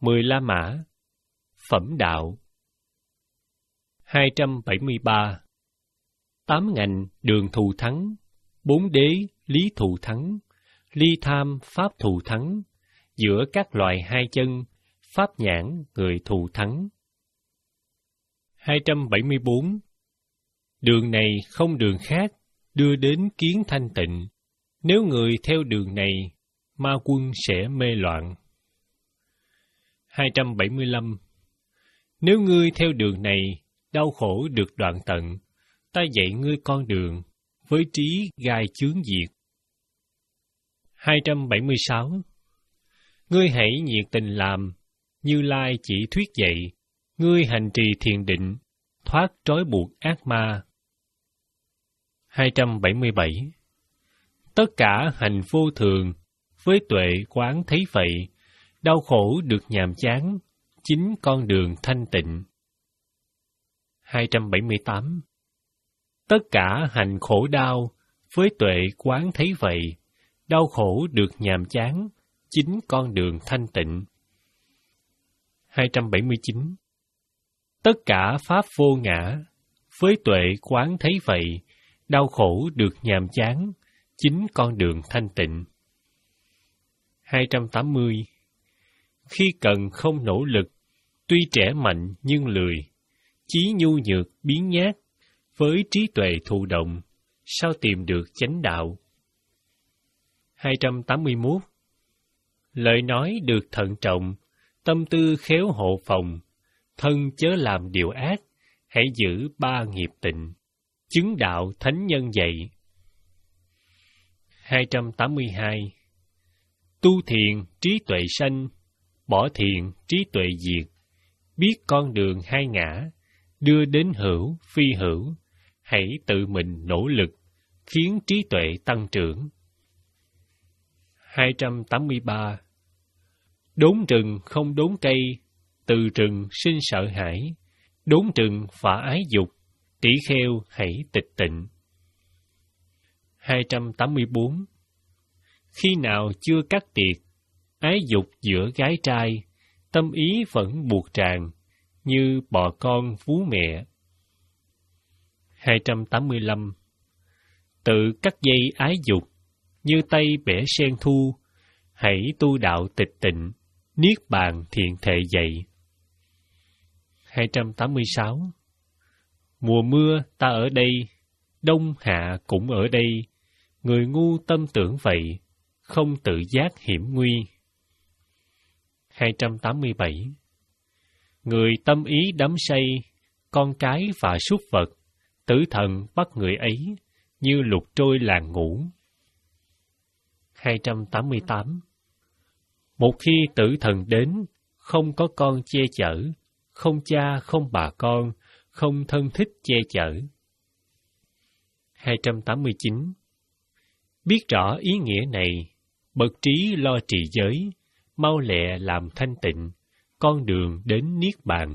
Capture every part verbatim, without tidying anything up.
Mười La Mã. Phẩm đạo. Hai trăm bảy mươi ba. Tám ngành đường thù thắng, bốn đế lý thù thắng, ly tham pháp thù thắng, giữa các loài hai chân, pháp nhãn người thù thắng. Hai trăm bảy mươi bốn. Đường này không đường khác, đưa đến kiến thanh tịnh. Nếu người theo đường này, ma quân sẽ mê loạn. Hai trăm bảy mươi lăm. Nếu ngươi theo đường này, đau khổ được đoạn tận, ta dạy ngươi con đường, với trí gai chướng diệt. Hai trăm bảy mươi sáu. Ngươi hãy nhiệt tình làm, Như Lai chỉ thuyết dạy, ngươi hành trì thiền định, thoát trói buộc ác ma. Hai trăm bảy mươi bảy. Tất cả hành vô thường, với tuệ quán thấy vậy, đau khổ được nhàm chán, chính con đường thanh tịnh. Hai trăm bảy mươi tám. Tất cả hành khổ đau, với tuệ quán thấy vậy, đau khổ được nhàm chán, chính con đường thanh tịnh. Hai trăm bảy mươi chín. Tất cả pháp vô ngã, với tuệ quán thấy vậy, đau khổ được nhàm chán, chính con đường thanh tịnh. Hai trăm tám mươi. Khi cần không nỗ lực, tuy trẻ mạnh nhưng lười, chí nhu nhược biến nhát, với trí tuệ thụ động, sao tìm được chánh đạo? Hai trăm tám mươi mốt. Lời nói được thận trọng, tâm tư khéo hộ phòng, thân chớ làm điều ác, hãy giữ ba nghiệp tịnh, chứng đạo thánh nhân dạy. Hai trăm tám mươi hai. Tu thiền trí tuệ sanh, bỏ thiền trí tuệ diệt, biết con đường hai ngã, đưa đến hữu phi hữu, hãy tự mình nỗ lực, khiến trí tuệ tăng trưởng. Hai trăm tám mươi ba. Đốn rừng không đốn cây, từ rừng sinh sợ hãi, đốn rừng phả ái dục, tỷ kheo hãy tịch tịnh. Hai trăm tám mươi bốn. Khi nào chưa cắt tiệt, ái dục giữa gái trai, tâm ý vẫn buộc tràn, như bò con vú mẹ. Hai trăm tám mươi lăm. Tự cắt dây ái dục, như tay bẻ sen thu, hãy tu đạo tịch tịnh, niết bàn thiện thệ dạy. Hai trăm tám mươi sáu. Mùa mưa ta ở đây, đông hạ cũng ở đây, người ngu tâm tưởng vậy, không tự giác hiểm nguy. Hai trăm tám mươi bảy. Người tâm ý đắm say, con cái và súc vật, tử thần bắt người ấy, như lục trôi làng ngủ. Hai trăm tám mươi tám. Một khi tử thần đến, không có con che chở, không cha không bà con, không thân thích che chở. Hai trăm tám mươi chín. Biết rõ ý nghĩa này, bậc trí lo trì giới, mau lẹ làm thanh tịnh, con đường đến niết bàn.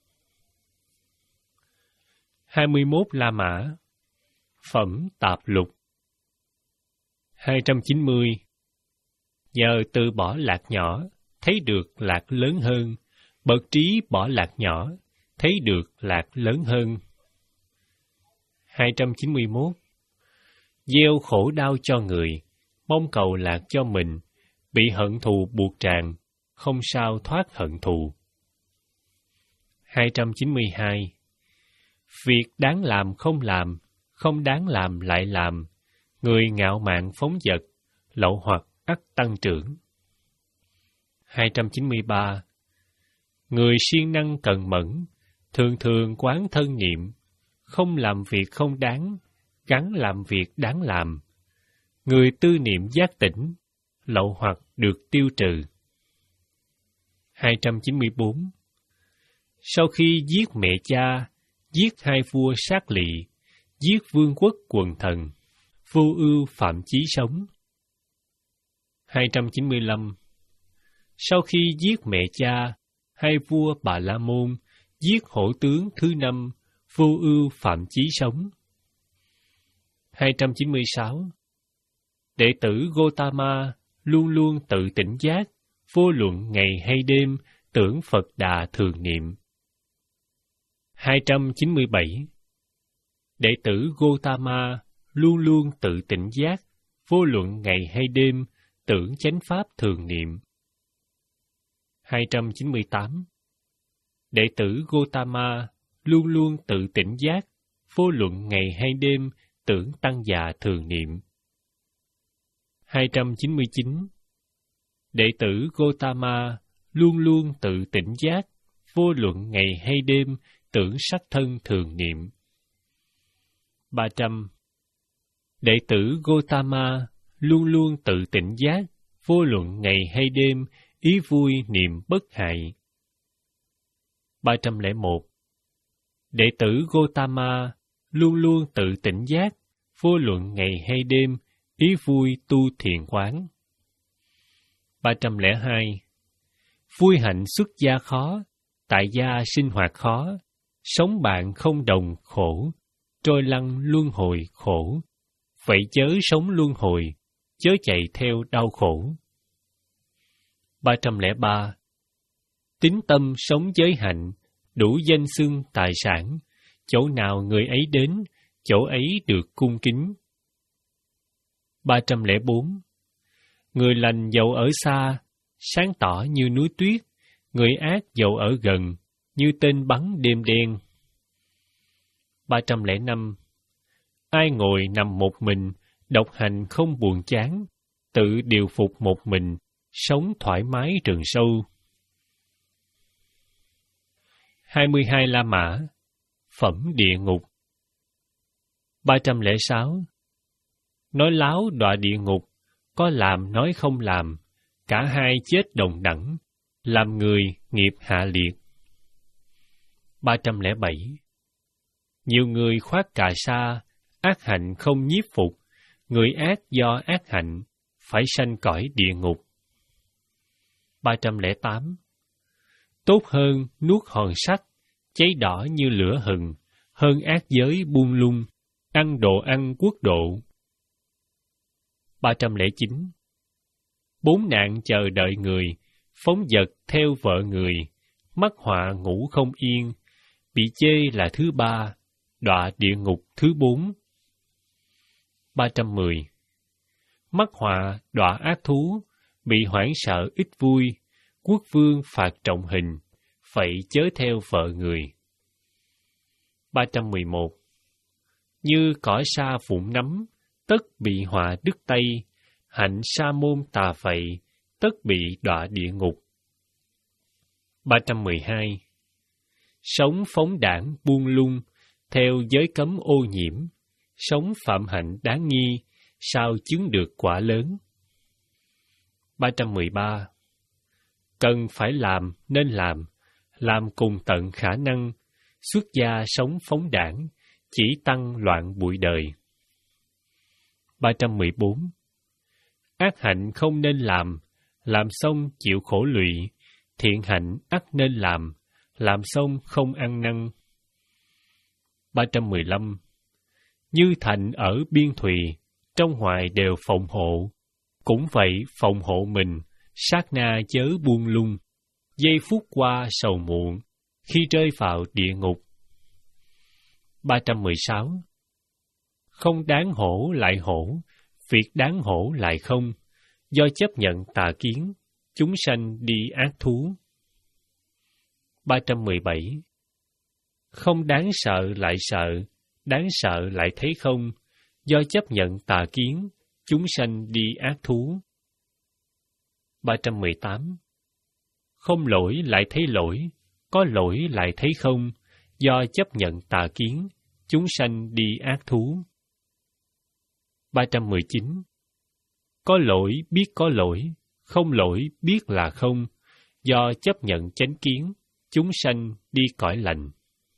Hai mươi mốt La Mã. Phẩm tạp lục. Hai trăm chín mươi. Nhờ từ bỏ lạc nhỏ, thấy được lạc lớn hơn, bậc trí bỏ lạc nhỏ, thấy được lạc lớn hơn. Hai trăm chín mươi mốt. Gieo khổ đau cho người, mong cầu lạc cho mình, bị hận thù buộc tràn, không sao thoát hận thù. Hai trăm chín mươi hai. Việc đáng làm không làm, không đáng làm lại làm, người ngạo mạn phóng dật, lậu hoặc ắt tăng trưởng. Hai trăm chín mươi ba. Người siêng năng cần mẫn, thường thường quán thân niệm, không làm việc không đáng, gắn làm việc đáng làm. Người tư niệm giác tỉnh, lậu hoặc được tiêu trừ. Hai trăm chín mươi bốn. Sau khi giết mẹ cha, giết hai vua sát lị, giết vương quốc quần thần, vô ưu phạm chí sống. Hai trăm chín mươi lăm. Sau khi giết mẹ cha, hai vua Bà La Môn, giết hổ tướng thứ năm, vô ưu phạm chí sống. Hai trăm chín mươi sáu. Đệ tử Gotama luôn luôn tự tỉnh giác, vô luận ngày hay đêm, tưởng Phật Đà thường niệm. hai trăm chín mươi bảy. Đệ tử Gotama luôn luôn tự tỉnh giác, vô luận ngày hay đêm, tưởng chánh pháp thường niệm. hai trăm chín mươi tám. Đệ tử Gotama luôn luôn tự tỉnh giác, vô luận ngày hay đêm, tưởng tăng già thường niệm. hai trăm chín mươi chín. Đệ tử Gotama luôn luôn tự tỉnh giác, vô luận ngày hay đêm, tưởng sắc thân thường niệm. ba trăm. Đệ tử Gotama luôn luôn tự tỉnh giác, vô luận ngày hay đêm, ý vui niệm bất hại. ba trăm lẻ một. Đệ tử Gotama luôn luôn tự tỉnh giác, vô luận ngày hay đêm, ý vui tu thiền quán. ba trăm lẻ hai. Vui hạnh xuất gia khó, tại gia sinh hoạt khó, sống bạn không đồng khổ, trôi lăn luân hồi khổ, vậy chớ sống luân hồi, chớ chạy theo đau khổ. ba trăm lẻ ba. Tín tâm sống giới hạnh, đủ danh xưng tài sản, chỗ nào người ấy đến, chỗ ấy được cung kính. ba trăm lẻ bốn. Người lành dầu ở xa, sáng tỏ như núi tuyết, người ác dầu ở gần, như tên bắn đêm đen. ba trăm lẻ năm. Ai ngồi nằm một mình, độc hành không buồn chán, tự điều phục một mình, sống thoải mái rừng sâu. hai mươi hai La Mã. Phẩm địa ngục. ba trăm lẻ sáu. Nói láo đọa địa ngục, có làm nói không làm, cả hai chết đồng đẳng, làm người nghiệp hạ liệt. ba trăm lẻ bảy. Nhiều người khoác cà sa, ác hạnh không nhiếp phục, người ác do ác hạnh, phải sanh cõi địa ngục. ba trăm lẻ tám. Tốt hơn nuốt hòn sắt, cháy đỏ như lửa hừng, hơn ác giới buông lung, ăn đồ ăn quốc độ. ba trăm lẻ chín. Bốn nạn chờ đợi người, phóng dật theo vợ người, mắc họa ngủ không yên, bị chê là thứ ba, đọa địa ngục thứ bốn. ba trăm mười. Mắc họa đọa ác thú, bị hoảng sợ ít vui, quốc vương phạt trọng hình, vậy chớ theo vợ người. ba trăm mười một. Như cỏ sa vụn nấm, tất bị họa đứt tay, hạnh sa môn tà phậy, tất bị đọa địa ngục. ba trăm mười hai. Sống phóng đảng buông lung, theo giới cấm ô nhiễm, sống phạm hạnh đáng nghi, sao chứng được quả lớn. ba trăm mười ba. Cần phải làm nên làm, làm cùng tận khả năng, xuất gia sống phóng đảng, chỉ tăng loạn bụi đời. ba trăm mười bốn. Ác hạnh không nên làm, làm xong chịu khổ lụy, thiện hạnh ắt nên làm, làm xong không ăn năn. ba trăm mười lăm. Như thành ở biên thùy, trong ngoài đều phòng hộ, cũng vậy phòng hộ mình, sát na chớ buông lung, giây phút qua sầu muộn, khi rơi vào địa ngục. ba trăm mười sáu. Không đáng hổ lại hổ, việc đáng hổ lại không, do chấp nhận tà kiến, chúng sanh đi ác thú. ba trăm mười bảy. Không đáng sợ lại sợ, đáng sợ lại thấy không, do chấp nhận tà kiến, chúng sanh đi ác thú. ba trăm mười tám. Không lỗi lại thấy lỗi, có lỗi lại thấy không, do chấp nhận tà kiến, chúng sanh đi ác thú. ba trăm mười chín. Có lỗi biết có lỗi, không lỗi biết là không, do chấp nhận chánh kiến, chúng sanh đi cõi lành.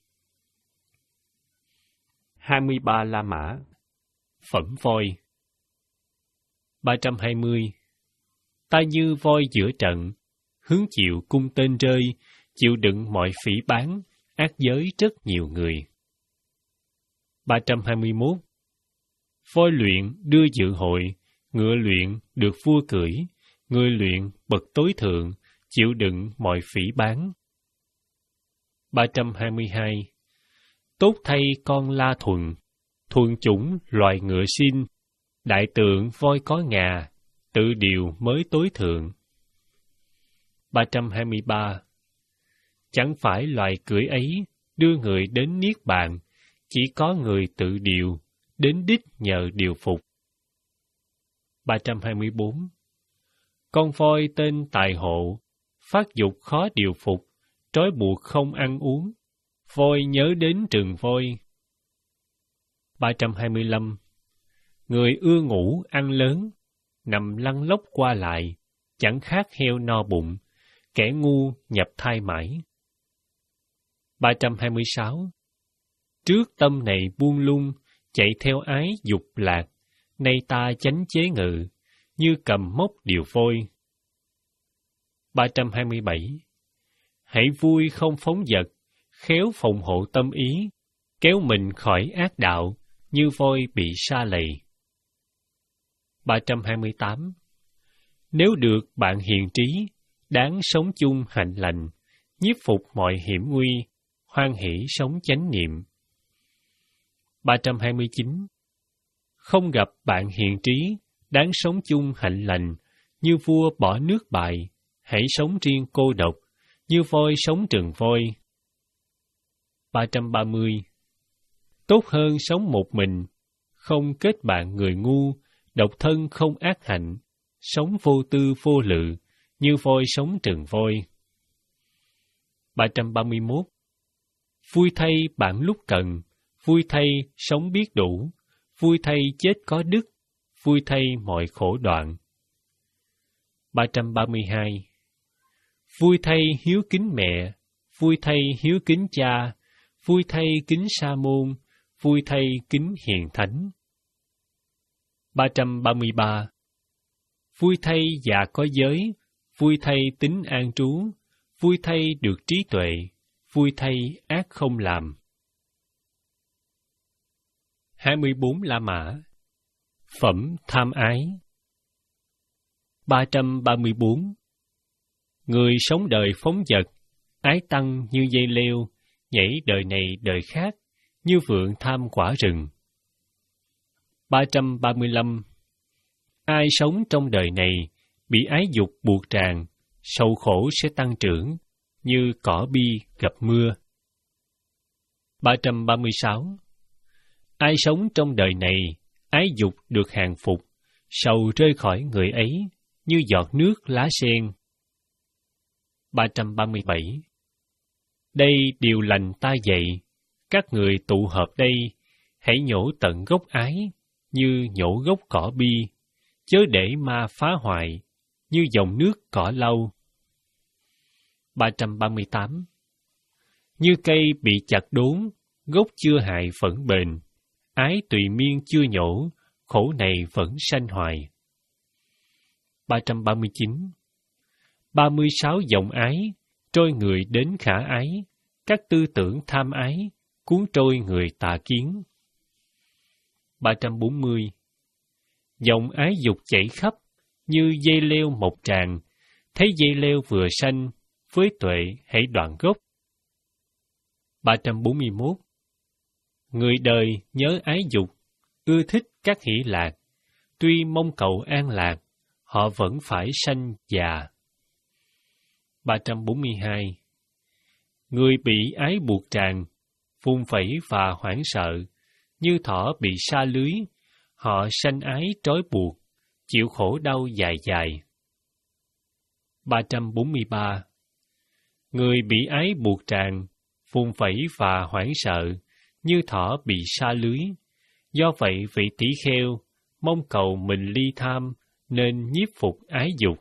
hai mươi ba La Mã. Phẩm voi. ba trăm hai mươi. Ta như voi giữa trận, hứng chịu cung tên rơi, chịu đựng mọi phỉ báng, ác giới rất nhiều người. ba trăm hai mươi mốt. Voi luyện đưa dự hội, ngựa luyện được vua cưỡi, người luyện bậc tối thượng, chịu đựng mọi phỉ báng. ba trăm hai mươi hai. Tốt thay con la thuần, thuần chủng loài ngựa xin, đại tượng voi có ngà, tự điều mới tối thượng. ba trăm hai mươi ba. Chẳng phải loài cưỡi ấy đưa người đến niết bàn, chỉ có người tự điều, đến đích nhờ điều phục. ba trăm hai mươi bốn. Con voi tên Tài Hộ, phát dục khó điều phục, trói buộc không ăn uống, voi nhớ đến rừng voi. ba trăm hai mươi lăm. Người ưa ngủ ăn lớn, nằm lăn lóc qua lại, chẳng khác heo no bụng, kẻ ngu nhập thai mãi. ba trăm hai mươi sáu. Trước tâm này buông lung, chạy theo ái dục lạc, nay ta chánh chế ngự, như cầm móc điều phôi. ba trăm hai mươi bảy. Hãy vui không phóng dật, khéo phòng hộ tâm ý, kéo mình khỏi ác đạo, như voi bị sa lầy. ba trăm hai mươi tám. Nếu được bạn hiền trí, đáng sống chung hạnh lành, nhiếp phục mọi hiểm nguy, hoan hỷ sống chánh niệm. ba trăm hai mươi chín. Không gặp bạn hiền trí, đáng sống chung hạnh lành, như vua bỏ nước bại, hãy sống riêng cô độc, như voi sống rừng voi. ba trăm ba mươi. Tốt hơn sống một mình, không kết bạn người ngu, độc thân không ác hạnh, sống vô tư vô lự, như voi sống rừng voi. ba trăm ba mươi mốt. Vui thay bạn lúc cần, vui thay sống biết đủ, vui thay chết có đức, vui thay mọi khổ đoạn. ba trăm ba mươi hai. Vui thay hiếu kính mẹ, vui thay hiếu kính cha, vui thay kính sa môn, vui thay kính hiền thánh. ba trăm ba mươi ba. Vui thay già có giới, vui thay tính an trú, vui thay được trí tuệ, vui thay ác không làm. hai mươi bốn La Mã. Phẩm tham ái. ba trăm ba mươi bốn. Người sống đời phóng dật, ái tăng như dây leo, nhảy đời này đời khác, như vượn tham quả rừng. ba trăm ba mươi lăm. Ai sống trong đời này, bị ái dục buộc tràn, sầu khổ sẽ tăng trưởng, như cỏ bi gặp mưa. ba trăm ba mươi sáu. Ai sống trong đời này, ái dục được hàng phục, sầu rơi khỏi người ấy, như giọt nước lá sen. ba trăm ba mươi bảy. Đây điều lành ta dạy, các người tụ hợp đây, hãy nhổ tận gốc ái, như nhổ gốc cỏ bi, chớ để ma phá hoại, như dòng nước cỏ lau. ba trăm ba mươi tám. Như cây bị chặt đốn, gốc chưa hại vẫn bền, ái tùy miên chưa nhổ, khổ này vẫn sanh hoài. ba trăm ba mươi chín. ba mươi sáu dòng ái, trôi người đến khả ái, các tư tưởng tham ái, cuốn trôi người tà kiến. ba trăm bốn mươi. Dòng ái dục chảy khắp, như dây leo mọc tràn, thấy dây leo vừa sanh, với tuệ hãy đoạn gốc. ba trăm bốn mươi mốt. Người đời nhớ ái dục, ưa thích các hỷ lạc, tuy mong cầu an lạc, họ vẫn phải sanh già. ba trăm bốn mươi hai. Người bị ái buộc tràn, phun phẩy và hoảng sợ, như thỏ bị sa lưới, họ sanh ái trói buộc, chịu khổ đau dài dài. ba trăm bốn mươi ba. Người bị ái buộc tràn, phun phẩy và hoảng sợ, như thỏ bị sa lưới, do vậy vị tỷ kheo mong cầu mình ly tham, nên nhiếp phục ái dục.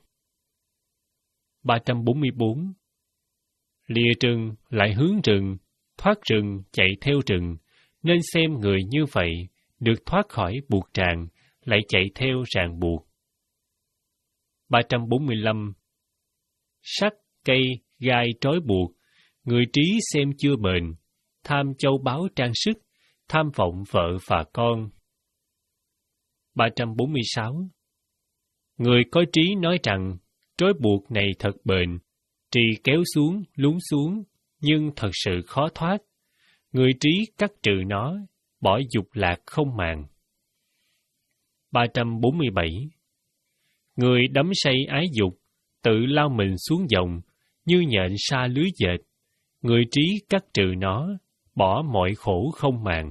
ba trăm bốn mươi bốn. Lìa rừng lại hướng rừng, thoát rừng chạy theo rừng, nên xem người như vậy được thoát khỏi buộc tràn, lại chạy theo ràng buộc. ba trăm bốn mươi lăm. Sắt, cây, gai trói buộc, người trí xem chưa bền, tham châu báu trang sức, tham vọng vợ và con. ba trăm bốn mươi sáu. Người có trí nói rằng, trói buộc này thật bền, Trì kéo xuống, lún xuống, nhưng thật sự khó thoát. Người trí cắt trừ nó, bỏ dục lạc không màng. ba trăm bốn mươi bảy. Người đắm say ái dục, tự lao mình xuống dòng, như nhện sa lưới dệt. Người trí cắt trừ nó, bỏ mọi khổ không màng.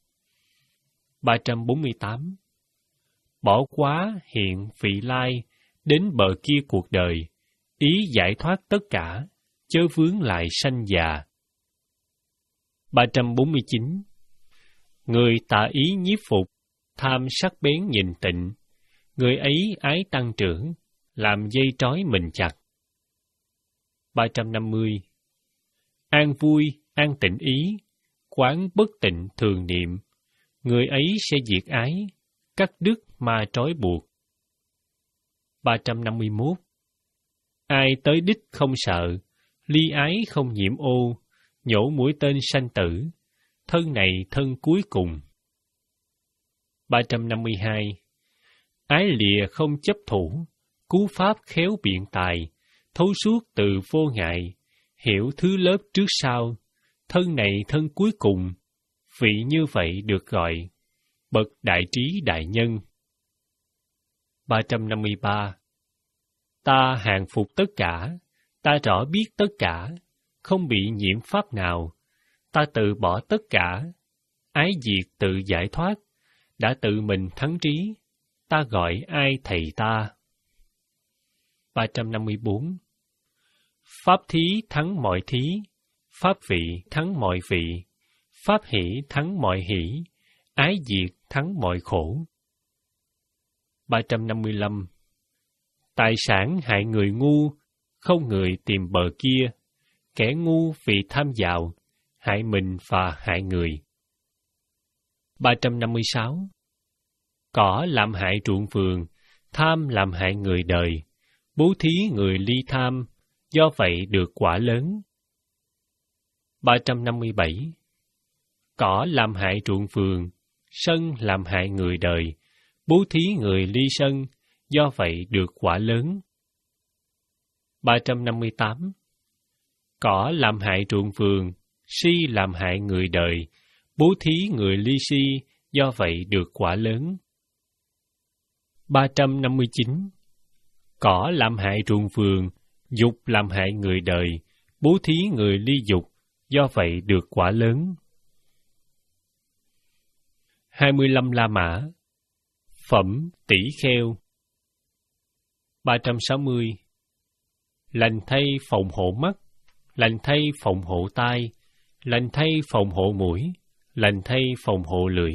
ba trăm bốn mươi tám. Bỏ quá hiện vị lai, đến bờ kia cuộc đời, ý giải thoát tất cả, chớ vướng lại sanh già. ba trăm bốn mươi chín. Người tà ý nhiếp phục, tham sắc bén nhìn tịnh, người ấy ái tăng trưởng, làm dây trói mình chặt. ba trăm năm mươi. An vui, an tịnh ý, quán bất tịnh thường niệm, người ấy sẽ diệt ái, cắt đứt ma trói buộc. ba trăm năm mươi mốt. Ai tới đích không sợ, ly ái không nhiễm ô, nhổ mũi tên sanh tử, thân này thân cuối cùng. ba trăm năm mươi hai. Ái lìa không chấp thủ, cú pháp khéo biện tài, thấu suốt từ vô ngại, hiểu thứ lớp trước sau, thân này thân cuối cùng, vị như vậy được gọi, bậc đại trí đại nhân. ba trăm năm mươi ba. Ta hàng phục tất cả, ta rõ biết tất cả, không bị nhiễm pháp nào, ta tự bỏ tất cả, ái diệt tự giải thoát, đã tự mình thắng trí, ta gọi ai thầy ta. ba trăm năm mươi bốn. Pháp thí thắng mọi thí, pháp vị thắng mọi vị, pháp hỷ thắng mọi hỷ, ái diệt thắng mọi khổ. ba trăm năm mươi lăm. Tài sản hại người ngu, không người tìm bờ kia, kẻ ngu vì tham giàu, hại mình và hại người. ba trăm năm mươi sáu. Cỏ làm hại ruộng vườn, tham làm hại người đời, bố thí người ly tham, do vậy được quả lớn. ba trăm năm mươi bảy. Cỏ làm hại ruộng vườn, sân làm hại người đời, bố thí người ly sân, do vậy được quả lớn. ba trăm năm mươi tám. Cỏ làm hại ruộng vườn, si làm hại người đời, bố thí người ly si, do vậy được quả lớn. ba trăm năm mươi chín. Cỏ làm hại ruộng vườn, dục làm hại người đời, bố thí người ly dục, do vậy được quả lớn. hai mươi lăm La Mã. Phẩm tỷ kheo. ba trăm sáu mươi. Lành thay phòng hộ mắt, lành thay phòng hộ tai, lành thay phòng hộ mũi, lành thay phòng hộ lưỡi.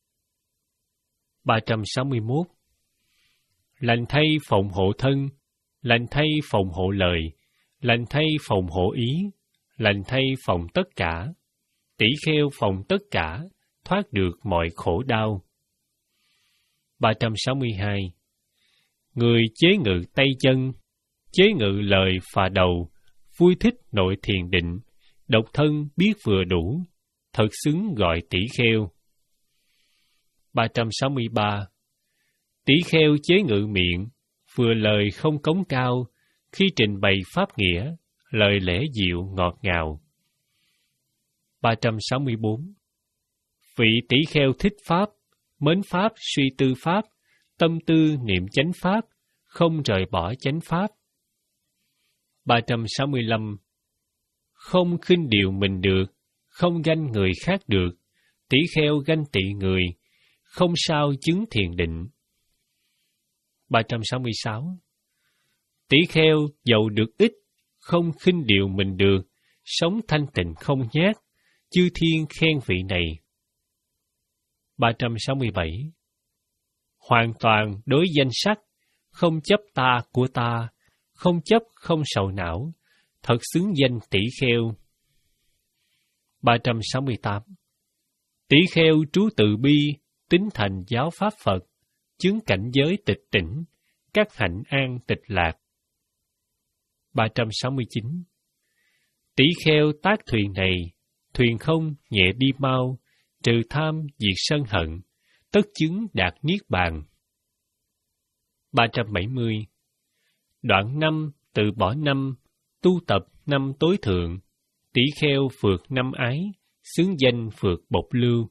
ba trăm sáu mươi mốt. Lành thay phòng hộ thân, lành thay phòng hộ lời, lành thay phòng hộ ý, lành thay phòng tất cả. Tỷ kheo phòng tất cả, thoát được mọi khổ đau. ba trăm sáu mươi hai. Người chế ngự tay chân, chế ngự lời phà đầu, vui thích nội thiền định, độc thân biết vừa đủ, thật xứng gọi tỷ kheo. ba trăm sáu mươi ba. Tỷ kheo chế ngự miệng, vừa lời không cống cao, khi trình bày pháp nghĩa, lời lẽ dịu ngọt ngào. ba trăm sáu mươi bốn. Vị tỷ kheo thích pháp, mến pháp suy tư pháp, tâm tư niệm chánh pháp, không rời bỏ chánh pháp. ba trăm sáu mươi lăm. Không khinh điều mình được, không ganh người khác được, tỷ kheo ganh tị người, không sao chứng thiền định. ba trăm sáu mươi sáu. Tỷ kheo giàu được ít, không khinh điều mình được, sống thanh tịnh không nhát, chư thiên khen vị này. ba trăm sáu mươi bảy. Hoàn toàn đối danh sắc, không chấp ta của ta, không chấp không sầu não, thật xứng danh tỷ kheo. ba trăm sáu mươi tám. Tỷ kheo trú từ bi, tín thành giáo pháp Phật, chứng cảnh giới tịch tỉnh, các hạnh an tịch lạc. ba trăm sáu mươi chín. Tỷ kheo tác thuyền này, thuyền không nhẹ đi mau, trừ tham diệt sân hận, tất chứng đạt niết bàn. ba trăm bảy mươi. Đoạn năm từ bỏ năm, tu tập năm tối thượng, tỷ kheo phượt năm ái, xướng danh phượt bộc lưu.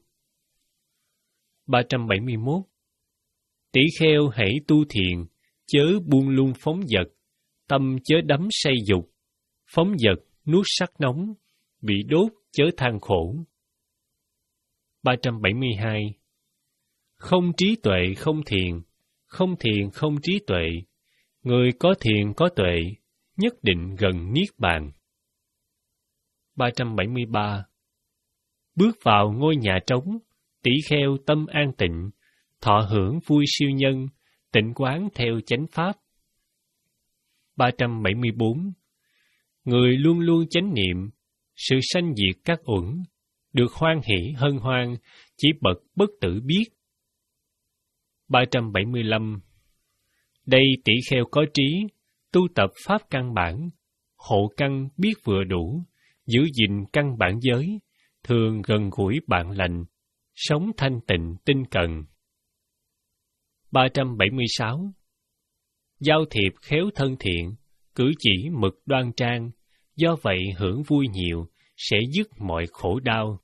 ba trăm bảy mươi mốt. Tỷ kheo hãy tu thiền, chớ buông lung phóng dật, tâm chớ đắm say dục, phóng dật nuốt sắc nóng, bị đốt chớ than khổ. ba trăm bảy mươi hai. Không trí tuệ không thiền, không thiền không trí tuệ, người có thiền có tuệ, nhất định gần niết bàn. ba trăm bảy mươi ba. Bước vào ngôi nhà trống, tỷ kheo tâm an tịnh, thọ hưởng vui siêu nhân, tịnh quán theo chánh pháp. ba trăm bảy mươi bốn. Người luôn luôn chánh niệm, sự sanh diệt các uẩn, được hoan hỷ hân hoan, chỉ bậc bất tử biết. ba trăm bảy mươi lăm. Đây tỷ kheo có trí, tu tập pháp căn bản, hộ căn biết vừa đủ, giữ gìn căn bản giới, thường gần gũi bạn lành, sống thanh tịnh tinh cần. ba trăm bảy mươi sáu. Giao thiệp khéo thân thiện, cử chỉ mực đoan trang, do vậy hưởng vui nhiều, sẽ dứt mọi khổ đau.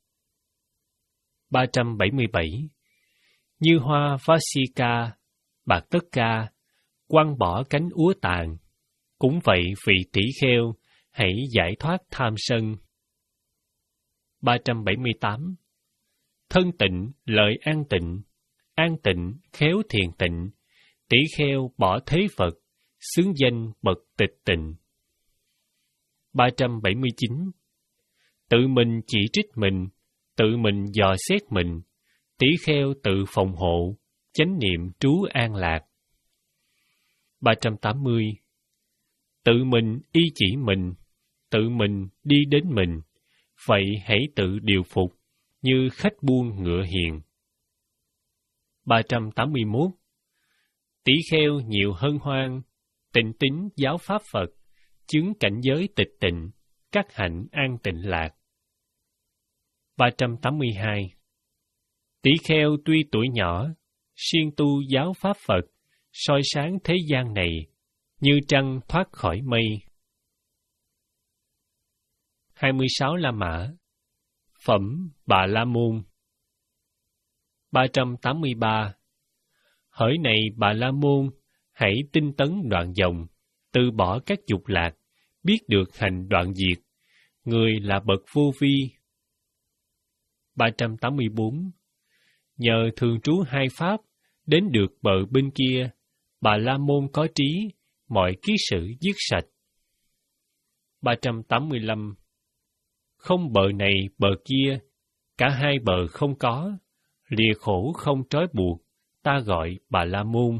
ba trăm bảy mươi bảy. Như hoa Vasika, bạc tất ca, quăng bỏ cánh úa tàn, cũng vậy vị tỷ kheo, hãy giải thoát tham sân. ba trăm bảy mươi tám. Thân tịnh, lợi an tịnh, an tịnh, khéo thiền tịnh, tỷ kheo bỏ thế Phật, xướng danh bậc tịch tịnh. ba trăm bảy mươi chín. Tự mình chỉ trích mình, tự mình dò xét mình, tỷ kheo tự phòng hộ, chánh niệm trú an lạc. ba trăm tám mươi. Tự mình y chỉ mình, tự mình đi đến mình, vậy hãy tự điều phục, như khách buôn ngựa hiền. ba trăm tám mươi mốt. Tỷ kheo nhiều hân hoan, tịnh tín giáo pháp Phật, chứng cảnh giới tịch tịnh, các hạnh an tịnh lạc. ba trăm tám mươi hai. Tỷ kheo tuy tuổi nhỏ, siêng tu giáo pháp Phật, soi sáng thế gian này, như trăng thoát khỏi mây. hai mươi sáu La Mã. Phẩm Bà La Môn. ba trăm tám mươi ba. Hỡi này Bà La Môn, hãy tinh tấn đoạn dòng, từ bỏ các dục lạc, biết được hành đoạn diệt, người là bậc vô vi. ba trăm tám mươi bốn. Nhờ thường trú hai pháp, đến được bờ bên kia, Bà La Môn có trí, mọi kiết sử dứt sạch. ba trăm tám mươi lăm. Không bờ này bờ kia, cả hai bờ không có, lìa khổ không trói buộc, ta gọi Bà La Môn.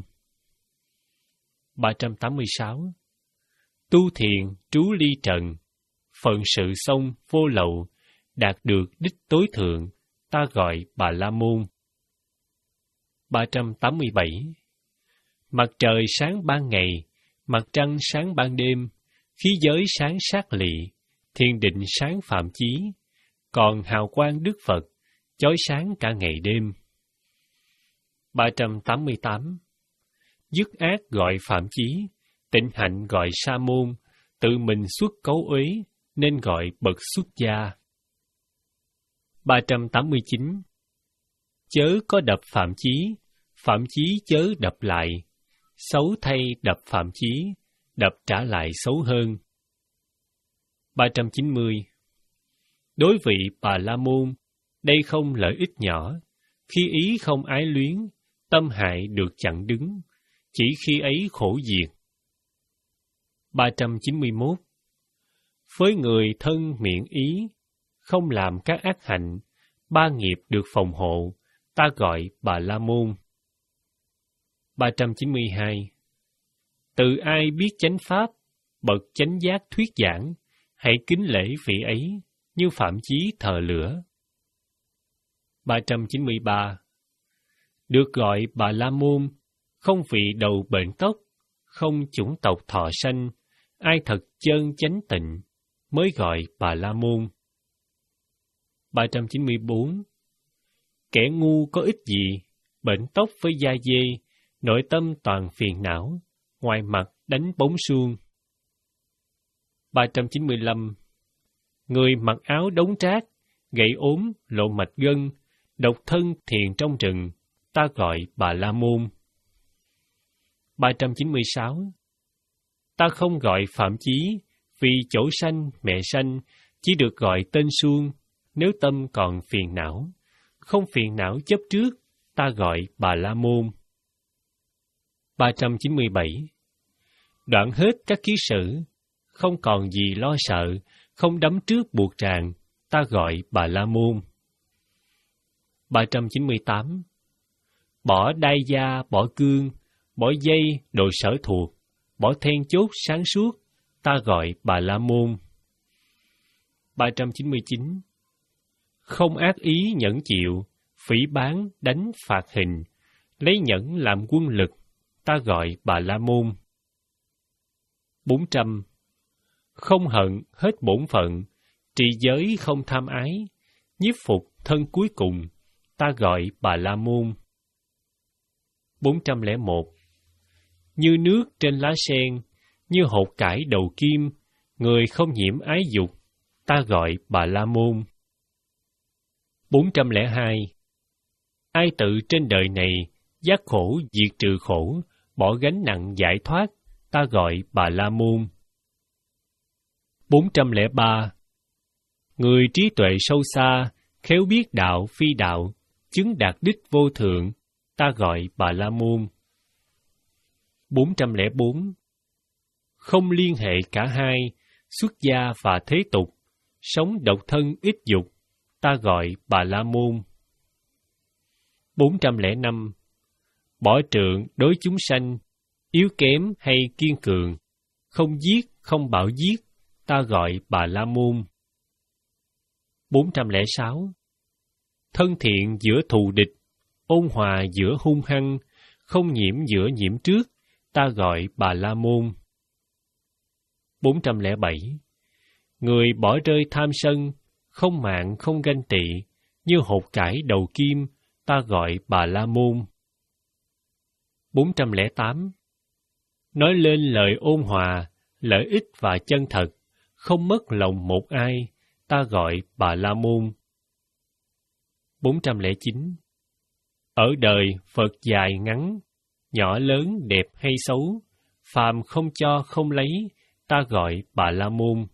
ba trăm tám mươi sáu. Tu thiền trú ly trần, phận sự xong vô lậu, đạt được đích tối thượng, ta gọi Bà La Môn. ba trăm tám mươi bảy. Mặt trời sáng ban ngày, mặt trăng sáng ban đêm, khí giới sáng sát lị, thiên định sáng phạm chí, còn hào quang Đức Phật, chói sáng cả ngày đêm. ba trăm tám mươi tám. Dứt ác gọi phạm chí, tịnh hạnh gọi sa môn, tự mình xuất cấu uế, nên gọi bậc xuất gia. ba trăm tám mươi chín. Chớ có đập phạm chí, phạm chí chớ đập lại, xấu thay đập phạm chí, đập trả lại xấu hơn. ba trăm chín mươi. Đối vị Bà La Môn, đây không lợi ích nhỏ, khi ý không ái luyến, tâm hại được chặn đứng, chỉ khi ấy khổ diệt. ba trăm chín mươi mốt. Với người thân miệng ý, không làm các ác hạnh, ba nghiệp được phòng hộ, ta gọi Bà La Môn. ba trăm chín mươi hai. Từ ai biết chánh pháp, bậc chánh giác thuyết giảng, hãy kính lễ vị ấy, như phạm chí thờ lửa. ba trăm chín mươi ba. Được gọi Bà La Môn, không vì đầu bệnh tóc, không chủng tộc thọ sanh, ai thật chân chánh tịnh, mới gọi Bà La Môn. ba trăm chín mươi bốn. Kẻ ngu có ích gì, bệnh tóc với da dê, nội tâm toàn phiền não, ngoài mặt đánh bóng suông. ba trăm chín mươi lăm. Người mặc áo đống trác, gậy ốm, lộ mạch gân, độc thân thiền trong rừng, ta gọi Bà La Môn. ba trăm chín mươi sáu. Ta không gọi Phạm Chí, vì chỗ sanh, mẹ sanh, chỉ được gọi tên suông, nếu tâm còn phiền não. Không phiền não chấp trước, ta gọi Bà La Môn. ba trăm chín mươi bảy. Đoạn hết các ký sự, không còn gì lo sợ, không đắm trước buộc ràng, ta gọi Bà La Môn. ba trăm chín mươi tám. Bỏ đai da, bỏ cương, bỏ dây, đồ sở thuộc, bỏ then chốt sáng suốt, ta gọi Bà La Môn. ba trăm chín mươi chín. Không ác ý nhẫn chịu, phỉ báng, đánh, phạt hình, lấy nhẫn làm quân lực, ta gọi Bà La Môn. bốn trăm. Không hận, hết bổn phận, trì giới không tham ái, nhiếp phục thân cuối cùng, ta gọi Bà La Môn. bốn trăm lẻ một. Như nước trên lá sen, như hột cải đầu kim, người không nhiễm ái dục, ta gọi Bà La Môn. bốn trăm lẻ hai. Ai tự trên đời này, giác khổ diệt trừ khổ, bỏ gánh nặng giải thoát, ta gọi Bà La Môn. bốn trăm lẻ ba. Người trí tuệ sâu xa, khéo biết đạo phi đạo, chứng đạt đích vô thượng, ta gọi Bà La Môn. bốn trăm lẻ bốn. Không liên hệ cả hai, xuất gia và thế tục, sống độc thân ít dục, ta gọi Bà La Môn. bốn trăm lẻ năm. Bỏ trượng đối chúng sanh, yếu kém hay kiên cường, không giết, không bạo giết, ta gọi Bà La Môn. bốn trăm lẻ sáu. Thân thiện giữa thù địch, ôn hòa giữa hung hăng, không nhiễm giữa nhiễm trước, ta gọi Bà La Môn. bốn trăm lẻ bảy. Người bỏ rơi tham sân, không mạn không ganh tị, như hột cải đầu kim, ta gọi Bà La Môn. bốn trăm lẻ tám. Nói lên lời ôn hòa, lợi ích và chân thật, không mất lòng một ai, ta gọi Bà La Môn. bốn trăm lẻ chín. Ở đời Phật dài ngắn, nhỏ lớn đẹp hay xấu, phàm không cho không lấy, ta gọi Bà La Môn.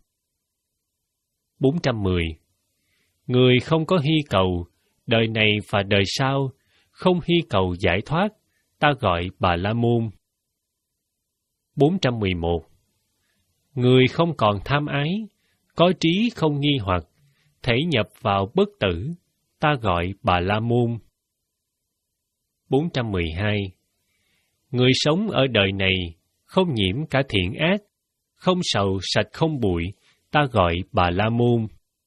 bốn trăm mười. Người không có hy cầu, đời này và đời sau, không hy cầu giải thoát, ta gọi Bà La Môn. bốn trăm mười một. Người không còn tham ái, có trí không nghi hoặc, thể nhập vào bất tử, ta gọi Bà La Môn. bốn trăm mười hai. Người sống ở đời này, không nhiễm cả thiện ác, không sầu sạch không bụi, ta gọi Bà La Môn.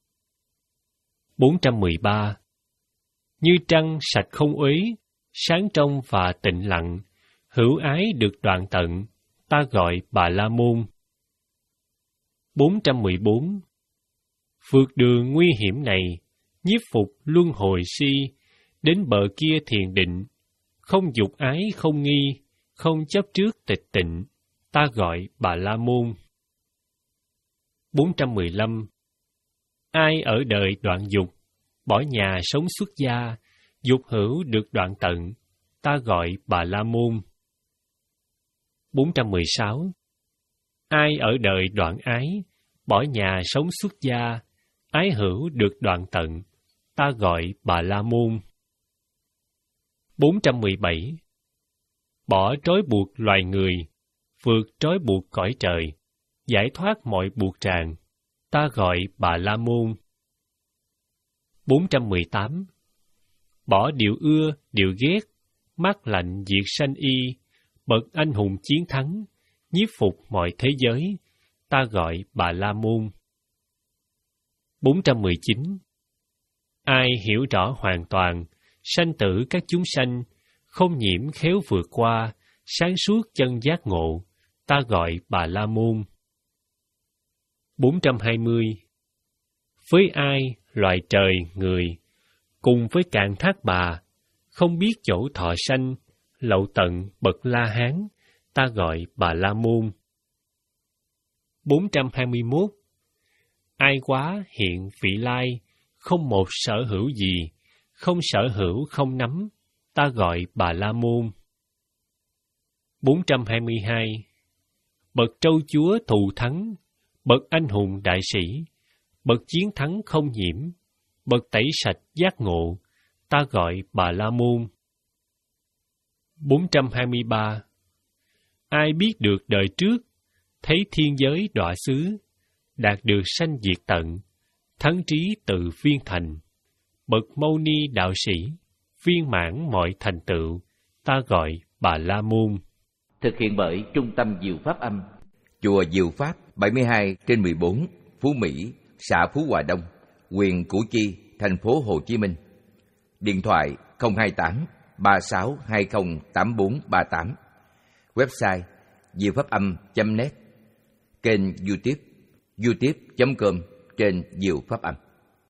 bốn trăm mười ba. Như trăng sạch không uế, sáng trong và tịnh lặng, hữu ái được đoạn tận, ta gọi Bà La Môn. bốn trăm mười bốn. Vượt đường nguy hiểm này, nhiếp phục luân hồi si, đến bờ kia thiền định, không dục ái không nghi, không chấp trước tịch tịnh, ta gọi Bà La Môn. bốn trăm mười lăm. Ai ở đời đoạn dục, bỏ nhà sống xuất gia, dục hữu được đoạn tận, ta gọi Bà La Môn. bốn trăm mười sáu. Ai ở đời đoạn ái, bỏ nhà sống xuất gia, ái hữu được đoạn tận, ta gọi Bà La Môn. bốn trăm mười bảy. Bỏ trói buộc loài người, vượt trói buộc cõi trời, giải thoát mọi buộc ràng, ta gọi Bà La Môn. bốn trăm mười tám. Bỏ điều ưa, điều ghét, mát lạnh diệt sanh y, bậc anh hùng chiến thắng, nhiếp phục mọi thế giới, ta gọi Bà La Môn. bốn trăm mười chín. Ai hiểu rõ hoàn toàn, sanh tử các chúng sanh, không nhiễm khéo vượt qua, sáng suốt chân giác ngộ, ta gọi Bà La Môn. bốn trăm hai mươi. Với ai, loài trời, người, cùng với cạn thác bà, không biết chỗ thọ sanh, lậu tận bậc La Hán, ta gọi Bà La Môn. bốn trăm hai mươi mốt. Ai quá hiện vị lai, không một sở hữu gì, không sở hữu không nắm, ta gọi Bà La Môn. bốn trăm hai mươi hai. Bậc trâu chúa thù thắng, bậc anh hùng đại sĩ, bậc chiến thắng không nhiễm, bậc tẩy sạch giác ngộ, ta gọi Bà La Môn. bốn trăm hai mươi ba. Ai biết được đời trước, thấy thiên giới đọa xứ, đạt được sanh diệt tận, thắng trí tự viên thành, bậc mâu ni đạo sĩ, viên mãn mọi thành tựu, ta gọi Bà La Môn. Thực hiện bởi Trung tâm Diệu Pháp Âm, Chùa Diệu Pháp bảy mươi hai trên mười bốn, Phú Mỹ, xã Phú Hòa Đông, huyện Củ Chi, thành phố Hồ Chí Minh. Điện thoại không hai tám ba sáu hai không tám bốn ba tám. Website diệu pháp âm chấm net. Kênh YouTube youtube chấm com trên Diệu Pháp Âm.